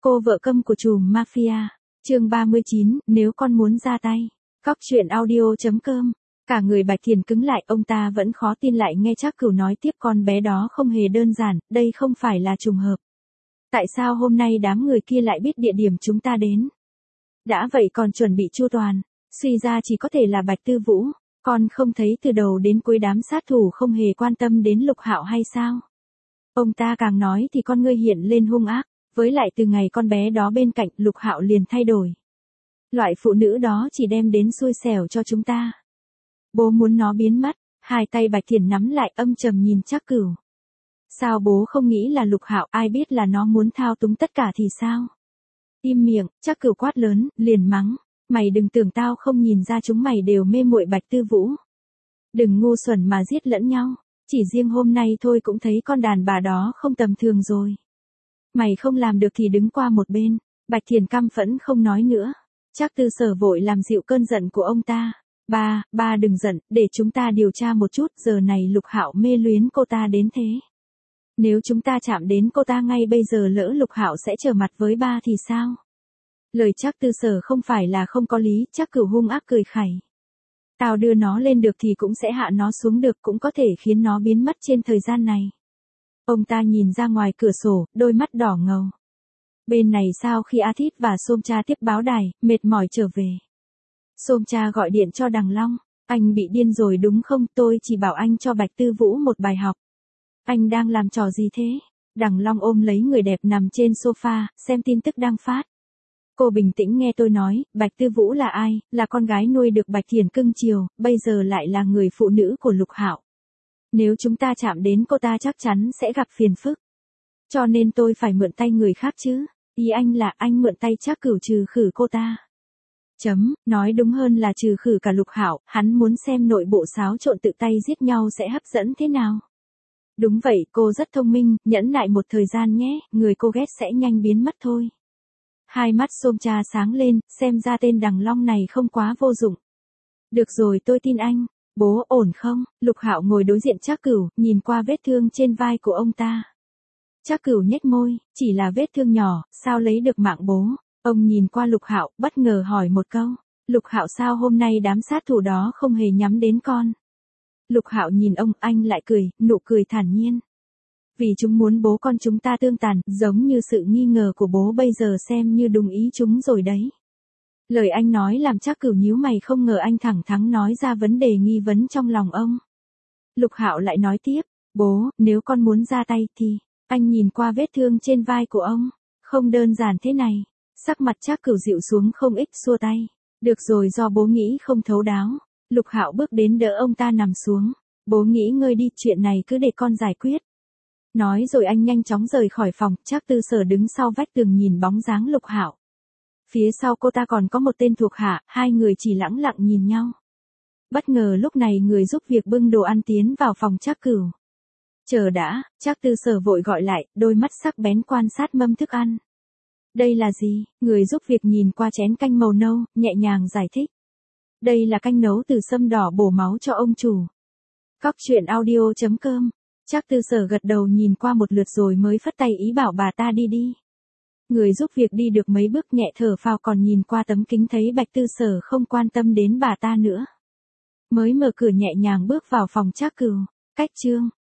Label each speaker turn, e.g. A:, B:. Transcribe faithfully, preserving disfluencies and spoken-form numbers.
A: Cô vợ câm của trùm mafia. Chương ba mươi chín, nếu con muốn ra tay. Cóc truyện audio chấm com. Cả người Bạch Thiền cứng lại, ông ta vẫn khó tin lại nghe Trác Cửu nói tiếp, con bé đó không hề đơn giản, đây không phải là trùng hợp. Tại sao hôm nay đám người kia lại biết địa điểm chúng ta đến? Đã vậy còn chuẩn bị chu toàn, suy ra chỉ có thể là Bạch Tư Vũ. Con không thấy từ đầu đến cuối đám sát thủ không hề quan tâm đến Lục Hạo hay sao? Ông ta càng nói thì con ngươi hiện lên hung ác, với lại từ ngày con bé đó bên cạnh, Lục Hạo liền thay đổi. Loại phụ nữ đó chỉ đem đến xui xẻo cho chúng ta. Bố muốn nó biến mất. Hai tay Bạch Thiền nắm lại, âm trầm nhìn Trác Cửu. Sao bố không nghĩ là Lục Hạo, ai biết là nó muốn thao túng tất cả thì sao? Im miệng, Trác Cửu quát lớn, liền mắng. Mày đừng tưởng tao không nhìn ra chúng mày đều mê muội Bạch Tư Vũ. Đừng ngu xuẩn mà giết lẫn nhau. Chỉ riêng hôm nay thôi cũng thấy con đàn bà đó không tầm thường rồi. Mày không làm được thì đứng qua một bên. Bạch Thiền căm phẫn không nói nữa. Trác Tư Sở vội làm dịu cơn giận của ông ta. Ba, ba đừng giận, để chúng ta điều tra một chút, giờ này Lục Hạo mê luyến cô ta đến thế. Nếu chúng ta chạm đến cô ta ngay bây giờ lỡ Lục Hạo sẽ trở mặt với ba thì sao? Lời Trác Tư Sở không phải là không có lý, Trác Cửu hung ác cười khẩy. Tao đưa nó lên được thì cũng sẽ hạ nó xuống được, cũng có thể khiến nó biến mất trên thời gian này. Ông ta nhìn ra ngoài cửa sổ, đôi mắt đỏ ngầu. Bên này sau khi A Thít và Sôm Cha tiếp báo đài, mệt mỏi trở về. Sôm Cha gọi điện cho Đằng Long. Anh bị điên rồi đúng không? Tôi chỉ bảo anh cho Bạch Tư Vũ một bài học. Anh đang làm trò gì thế? Đằng Long ôm lấy người đẹp nằm trên sofa, xem tin tức đang phát. Cô bình tĩnh nghe tôi nói, Bạch Tư Vũ là ai? Là con gái nuôi được Bạch Thiền cưng chiều, bây giờ lại là người phụ nữ của Lục Hạo. Nếu chúng ta chạm đến cô ta chắc chắn sẽ gặp phiền phức. Cho nên tôi phải mượn tay người khác chứ. Ý anh là anh mượn tay Trác Cửu trừ khử cô ta. Chấm, nói đúng hơn là trừ khử cả Lục Hạo, hắn muốn xem nội bộ xáo trộn tự tay giết nhau sẽ hấp dẫn thế nào. Đúng vậy, cô rất thông minh, nhẫn nại một thời gian nhé, người cô ghét sẽ nhanh biến mất thôi. Hai mắt Sôm Cha sáng lên, xem ra tên Đằng Long này không quá vô dụng. Được rồi, tôi tin anh. Bố ổn không? Lục Hạo ngồi đối diện Trác Cửu, nhìn qua vết thương trên vai của ông ta. Trác Cửu nhếch môi, chỉ là vết thương nhỏ, sao lấy được mạng bố? Ông nhìn qua Lục Hạo, bất ngờ hỏi một câu. Lục Hạo, sao hôm nay đám sát thủ đó không hề nhắm đến con? Lục Hạo nhìn ông, anh lại cười, nụ cười thản nhiên. Vì chúng muốn bố con chúng ta tương tàn, giống như sự nghi ngờ của bố bây giờ xem như đúng ý chúng rồi đấy. Lời anh nói làm Trác Cửu nhíu mày, không ngờ anh thẳng thắn nói ra vấn đề nghi vấn trong lòng ông. Lục Hạo lại nói tiếp, bố, nếu con muốn ra tay thì, anh nhìn qua vết thương trên vai của ông, không đơn giản thế này. Sắc mặt Trác Cửu dịu xuống không ít, xua tay. Được rồi, do bố nghĩ không thấu đáo. Lục Hạo bước đến đỡ ông ta nằm xuống. Bố nghỉ ngơi đi, chuyện này cứ để con giải quyết. Nói rồi anh nhanh chóng rời khỏi phòng. Trác Tư Sở đứng sau vách tường nhìn bóng dáng Lục Hạo. Phía sau cô ta còn có một tên thuộc hạ, hai người chỉ lẳng lặng nhìn nhau. Bất ngờ lúc này người giúp việc bưng đồ ăn tiến vào phòng Trác Cửu. Chờ đã, Trác Tư Sở vội gọi lại, đôi mắt sắc bén quan sát mâm thức ăn. Đây là gì? Người giúp việc nhìn qua chén canh màu nâu, nhẹ nhàng giải thích. Đây là canh nấu từ sâm đỏ bổ máu cho ông chủ. Cóc truyện audio chấm com. Trác Tư Sở gật đầu nhìn qua một lượt rồi mới phất tay ý bảo bà ta đi đi. Người giúp việc đi được mấy bước nhẹ thở phào, còn nhìn qua tấm kính thấy Bạch Tư Sở không quan tâm đến bà ta nữa. Mới mở cửa nhẹ nhàng bước vào phòng Trác Cửu. Cách chương.